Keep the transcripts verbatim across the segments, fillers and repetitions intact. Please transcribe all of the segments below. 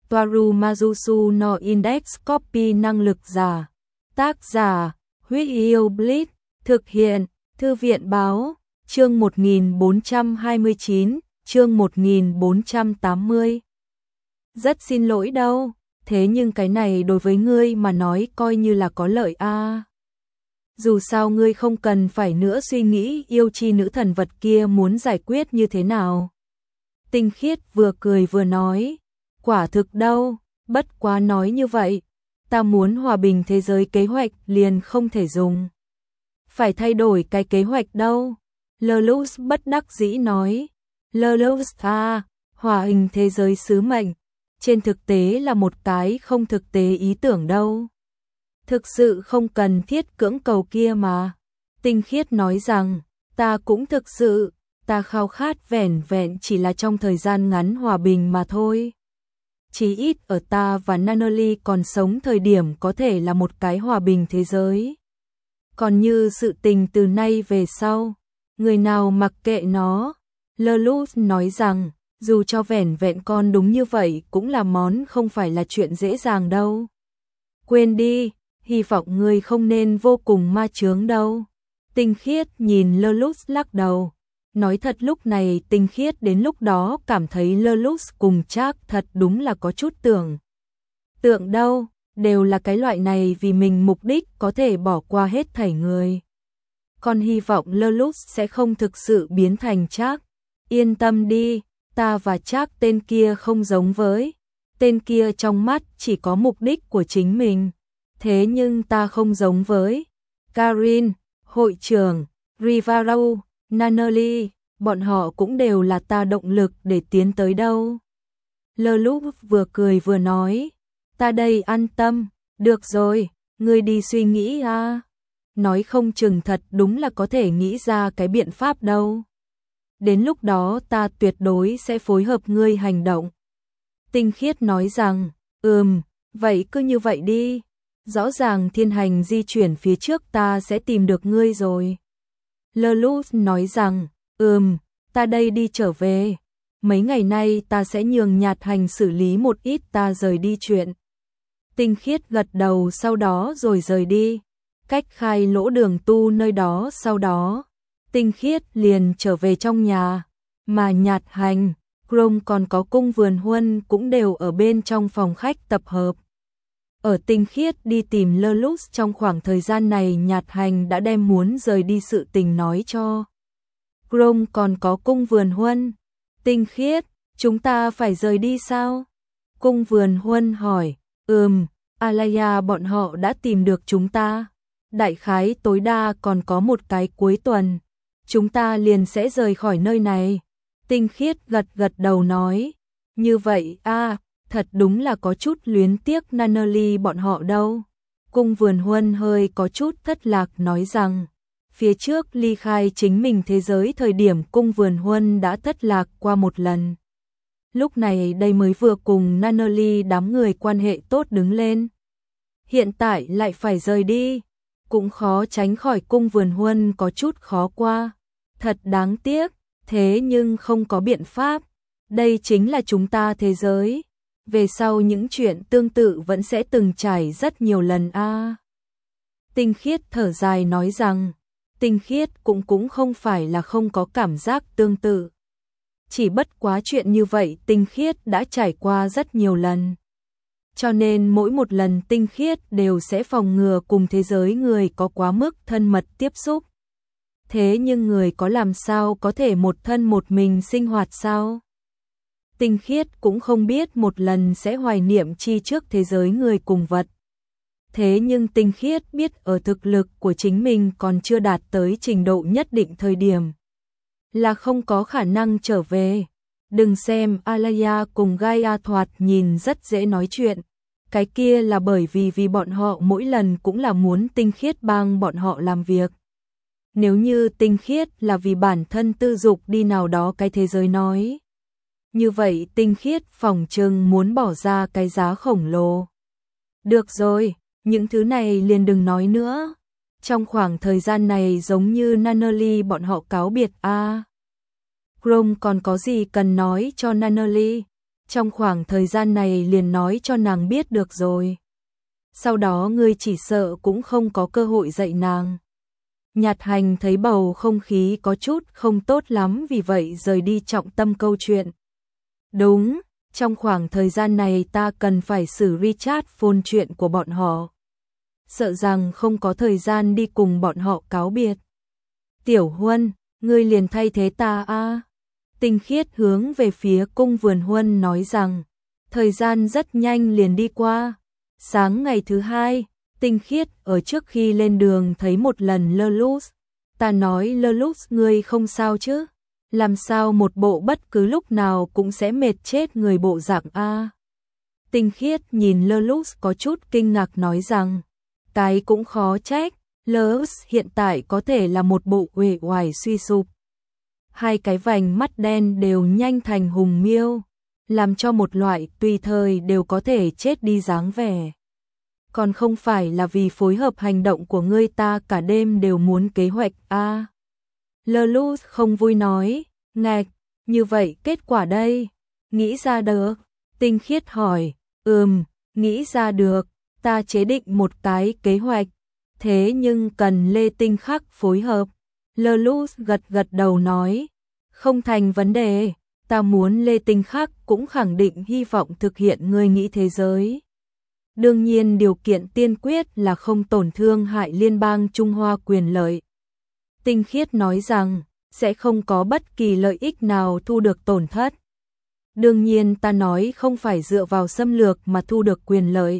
Toaru Majusu no Index Copy năng lực giả. Tác giả, Huyết Yêu Blitz, thực hiện, Thư viện báo, chương một nghìn bốn trăm hai mươi chín, chương một nghìn bốn trăm tám mươi. Rất xin lỗi đâu, thế nhưng cái này đối với ngươi mà nói coi như là có lợi a. À. Dù sao ngươi không cần phải nữa suy nghĩ yêu chi nữ thần vật kia muốn giải quyết như thế nào. Tinh Khiết vừa cười vừa nói, quả thực đâu, bất quá nói như vậy, ta muốn hòa bình thế giới kế hoạch liền không thể dùng. Phải thay đổi cái kế hoạch đâu. Lerlus bất đắc dĩ nói, Lerlus à, hòa bình thế giới sứ mệnh, trên thực tế là một cái không thực tế ý tưởng đâu. Thực sự không cần thiết cưỡng cầu kia mà. Tinh Khiết nói rằng, ta cũng thực sự, ta khao khát vẻn vẹn chỉ là trong thời gian ngắn hòa bình mà thôi. Chí ít ở ta và Nunnally còn sống thời điểm có thể là một cái hòa bình thế giới. Còn như sự tình từ nay về sau, người nào mặc kệ nó. Lerlus nói rằng, dù cho vẻn vẹn con đúng như vậy cũng là món không phải là chuyện dễ dàng đâu. Quên đi, hy vọng ngươi không nên vô cùng ma chướng đâu. Tinh Khiết nhìn Lerlus lắc đầu. Nói thật lúc này Tinh Khiết đến lúc đó cảm thấy Lerlus cùng Trác thật đúng là có chút tưởng. Tượng đâu, đều là cái loại này vì mình mục đích có thể bỏ qua hết thảy người. Con hy vọng Lerlus sẽ không thực sự biến thành Trác. Yên tâm đi, ta và Trác tên kia không giống với. Tên kia trong mắt chỉ có mục đích của chính mình. Thế nhưng ta không giống với Karin, hội trưởng, Rivarau, Nunnally, bọn họ cũng đều là ta động lực để tiến tới đâu. Lerlus vừa cười vừa nói, ta đây an tâm, được rồi, ngươi đi suy nghĩ à. Nói không chừng thật đúng là có thể nghĩ ra cái biện pháp đâu. Đến lúc đó ta tuyệt đối sẽ phối hợp ngươi hành động. Tinh Khiết nói rằng, ừm, vậy cứ như vậy đi. Rõ ràng thiên hành di chuyển phía trước ta sẽ tìm được ngươi rồi. Lerlus nói rằng, ừm, ta đây đi trở về. Mấy ngày nay ta sẽ nhường nhạt hành xử lý một ít ta rời đi chuyện. Tinh Khiết gật đầu sau đó rồi rời đi. Cách khai lỗ đường tu nơi đó sau đó. Tinh Khiết liền trở về trong nhà. Mà Nhạt Hành, Chrome còn có Cung Vườn Huân cũng đều ở bên trong phòng khách tập hợp. Ở Tinh Khiết đi tìm Lerlus trong khoảng thời gian này Nhạt Hành đã đem muốn rời đi sự tình nói cho Chrome còn có Cung Vườn Huân. Tinh Khiết, chúng ta phải rời đi sao? Cung Vườn Huân hỏi, ừm, Alaya bọn họ đã tìm được chúng ta. Đại khái tối đa còn có một cái cuối tuần. Chúng ta liền sẽ rời khỏi nơi này. Tinh Khiết gật gật đầu nói, như vậy a, thật đúng là có chút luyến tiếc Nunnally bọn họ đâu. Cung Vườn Huân hơi có chút thất lạc nói rằng, phía trước ly khai chính mình thế giới thời điểm Cung Vườn Huân đã thất lạc qua một lần. Lúc này đây mới vừa cùng Nunnally đám người quan hệ tốt đứng lên. Hiện tại lại phải rời đi, cũng khó tránh khỏi Cung Vườn Huân có chút khó qua. Thật đáng tiếc, thế nhưng không có biện pháp. Đây chính là chúng ta thế giới. Về sau những chuyện tương tự vẫn sẽ từng trải rất nhiều lần a. À. Tinh Khiết thở dài nói rằng, Tinh Khiết cũng cũng không phải là không có cảm giác tương tự. Chỉ bất quá chuyện như vậy Tinh Khiết đã trải qua rất nhiều lần. Cho nên mỗi một lần Tinh Khiết đều sẽ phòng ngừa cùng thế giới người có quá mức thân mật tiếp xúc. Thế nhưng người có làm sao có thể một thân một mình sinh hoạt sao? Tinh Khiết cũng không biết một lần sẽ hoài niệm chi trước thế giới người cùng vật. Thế nhưng Tinh Khiết biết ở thực lực của chính mình còn chưa đạt tới trình độ nhất định thời điểm. Là không có khả năng trở về. Đừng xem Alaya cùng Gaia thoạt nhìn rất dễ nói chuyện. Cái kia là bởi vì vì bọn họ mỗi lần cũng là muốn Tinh Khiết帮bọn họ làm việc. Nếu như Tinh Khiết là vì bản thân tư dục đi nào đó cái thế giới nói. Như vậy Tinh Khiết phỏng chừng muốn bỏ ra cái giá khổng lồ. Được rồi, những thứ này liền đừng nói nữa. Trong khoảng thời gian này giống như Nunnally bọn họ cáo biệt a. À. Chrome còn có gì cần nói cho Nunnally? trong khoảng thời gian này liền nói cho nàng biết được rồi. Sau đó ngươi chỉ sợ cũng không có cơ hội dạy nàng. Nhạt Hành thấy bầu không khí có chút không tốt lắm vì vậy rời đi trọng tâm câu chuyện. Đúng, trong khoảng thời gian này ta cần phải xử Richard phone chuyện của bọn họ. Sợ rằng không có thời gian đi cùng bọn họ cáo biệt. Tiểu Huân, ngươi liền thay thế ta a. Tinh Khiết hướng về phía cung vườn Huân nói rằng, thời gian rất nhanh liền đi qua. Sáng ngày thứ hai, Tinh Khiết ở trước khi lên đường thấy một lần Lelus. Ta nói Lelus ngươi không sao chứ? Làm sao một bộ bất cứ lúc nào cũng sẽ mệt chết người bộ dạng a? Tinh Khiết nhìn Lelus có chút kinh ngạc nói rằng, cái cũng khó trách, Lelus hiện tại có thể là một bộ uể oải suy sụp. Hai cái vành mắt đen đều nhanh thành hùng miêu, làm cho một loại tùy thời đều có thể chết đi dáng vẻ. Còn không phải là vì phối hợp hành động của ngươi ta cả đêm đều muốn kế hoạch a. À. Lelus không vui nói, ngạch, như vậy kết quả đây, nghĩ ra được. Tinh Khiết hỏi, ừm, nghĩ ra được, ta chế định một cái kế hoạch, thế nhưng cần Lê Tinh Khắc phối hợp. Lelus gật gật đầu nói, không thành vấn đề, ta muốn Lê Tinh Khắc cũng khẳng định hy vọng thực hiện ngươi nghĩ thế giới. Đương nhiên điều kiện tiên quyết là không tổn thương hại liên bang Trung Hoa quyền lợi. Tinh Khiết nói rằng, sẽ không có bất kỳ lợi ích nào thu được tổn thất. Đương nhiên ta nói không phải dựa vào xâm lược mà thu được quyền lợi.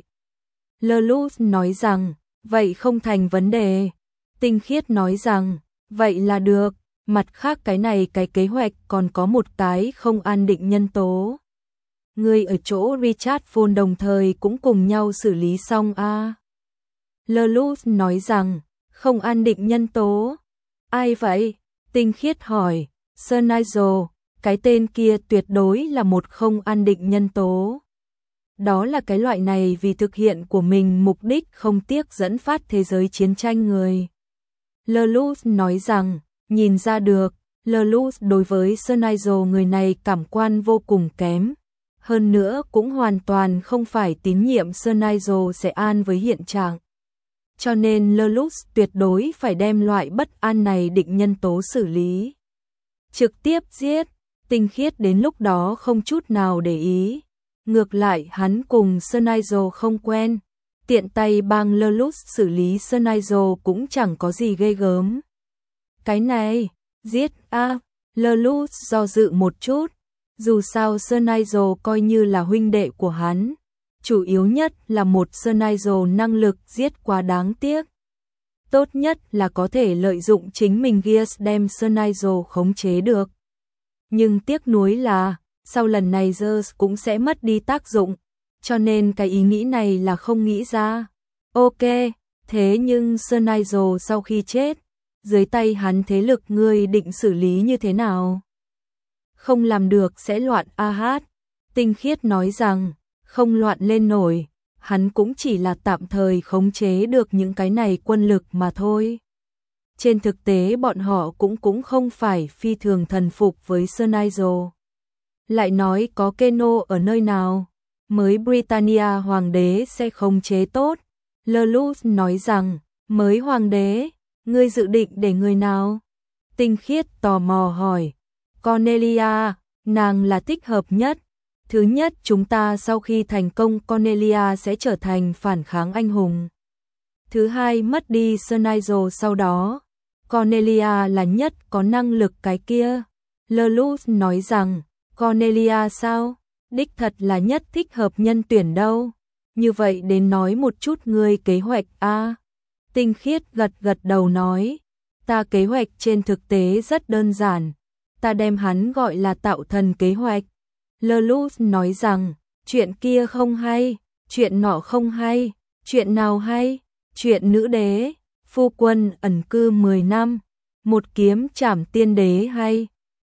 Lelus nói rằng, vậy không thành vấn đề. Tinh Khiết nói rằng, vậy là được. Mặt khác cái này cái kế hoạch còn có một cái không an định nhân tố. Ngươi ở chỗ Richard Phone đồng thời cũng cùng nhau xử lý xong a. À. Lelus nói rằng, không an định nhân tố. Ai vậy? Tinh Khiết hỏi, Sir Nigel, cái tên kia tuyệt đối là một không an định nhân tố. Đó là cái loại này vì thực hiện của mình mục đích không tiếc dẫn phát thế giới chiến tranh người. Lelus nói rằng, nhìn ra được, Lelus đối với Sir Nigel người này cảm quan vô cùng kém. Hơn nữa cũng hoàn toàn không phải tín nhiệm Sir Nigel sẽ an với hiện trạng. Cho nên Lelus tuyệt đối phải đem loại bất an này định nhân tố xử lý. Trực tiếp giết, Tinh Khiết đến lúc đó không chút nào để ý. Ngược lại hắn cùng Sir Nigel không quen. Tiện tay bang Lelus xử lý Sir Nigel cũng chẳng có gì ghê gớm. Cái này, giết a. À, Lelus do dự một chút. Dù sao Sir Nigel coi như là huynh đệ của hắn. Chủ yếu nhất là một Sir Nigel năng lực giết quá đáng tiếc. Tốt nhất là có thể lợi dụng chính mình Gears đem Sir Nigel khống chế được. Nhưng tiếc nuối là, sau lần này Gears cũng sẽ mất đi tác dụng. Cho nên cái ý nghĩ này là không nghĩ ra. Ok, thế nhưng Sir Nigel sau khi chết, dưới tay hắn thế lực ngươi định xử lý như thế nào? Không làm được sẽ loạn a hát. Tinh Khiết nói rằng, không loạn lên nổi, hắn cũng chỉ là tạm thời khống chế được những cái này quân lực mà thôi. Trên thực tế bọn họ cũng cũng không phải phi thường thần phục với Sir Nigel. Lại nói có Keno ở nơi nào, mới Britannia hoàng đế sẽ khống chế tốt. Lelus nói rằng, mới hoàng đế, ngươi dự định để người nào? Tinh Khiết tò mò hỏi. Cornelia, nàng là thích hợp nhất. Thứ nhất chúng ta sau khi thành công Cornelia sẽ trở thành phản kháng anh hùng. Thứ hai mất đi Sir Nigel sau đó. Cornelia là nhất có năng lực cái kia. Lelus nói rằng, Cornelia sao? Đích thật là nhất thích hợp nhân tuyển đâu. Như vậy đến nói một chút ngươi kế hoạch a. À. Tinh Khiết gật gật đầu nói, ta kế hoạch trên thực tế rất đơn giản. Ta đem hắn gọi là tạo thần kế hoạch. Lelus nói rằng, chuyện kia không hay, chuyện nọ không hay, chuyện nào hay, chuyện nữ đế, phu quân ẩn cư mười năm, một kiếm trảm tiên đế hay,